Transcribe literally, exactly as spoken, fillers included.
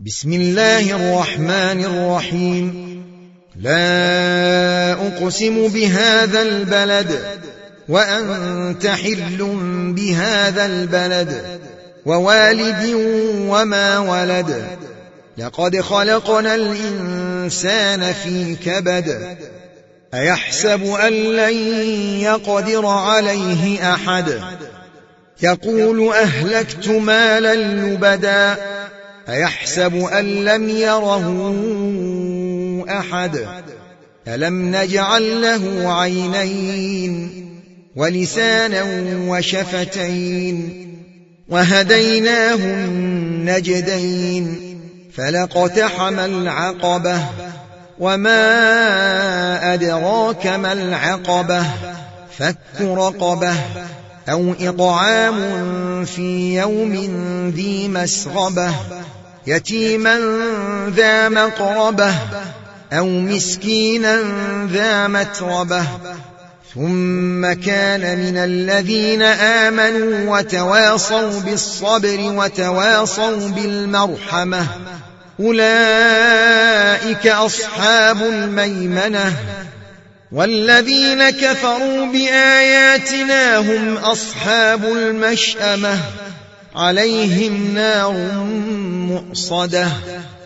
بسم الله الرحمن الرحيم. لا أقسم بهذا البلد وأنت حل بهذا البلد ووالد وما ولد لقد خلقنا الإنسان في كبد أيحسب أن لن يقدر عليه أحد يقول أهلكت مالا لبدا أيحسب أن لم يره أحد ألم نجعل له عينين ولسانا وشفتين وهديناه النجدين فلاقتحم العقبة وما أدراك ما العقبة فك رقبة أو إطعام في يوم ذي مسغبة يتيما ذا مقربة أو مسكينا ذا متربة ثم كان من الذين آمنوا وتواصوا بالصبر وتواصوا بالمرحمة أولئك أصحاب الميمنة والذين كفروا بآياتنا هم أصحاب المشأمة عليهم نار مؤصدة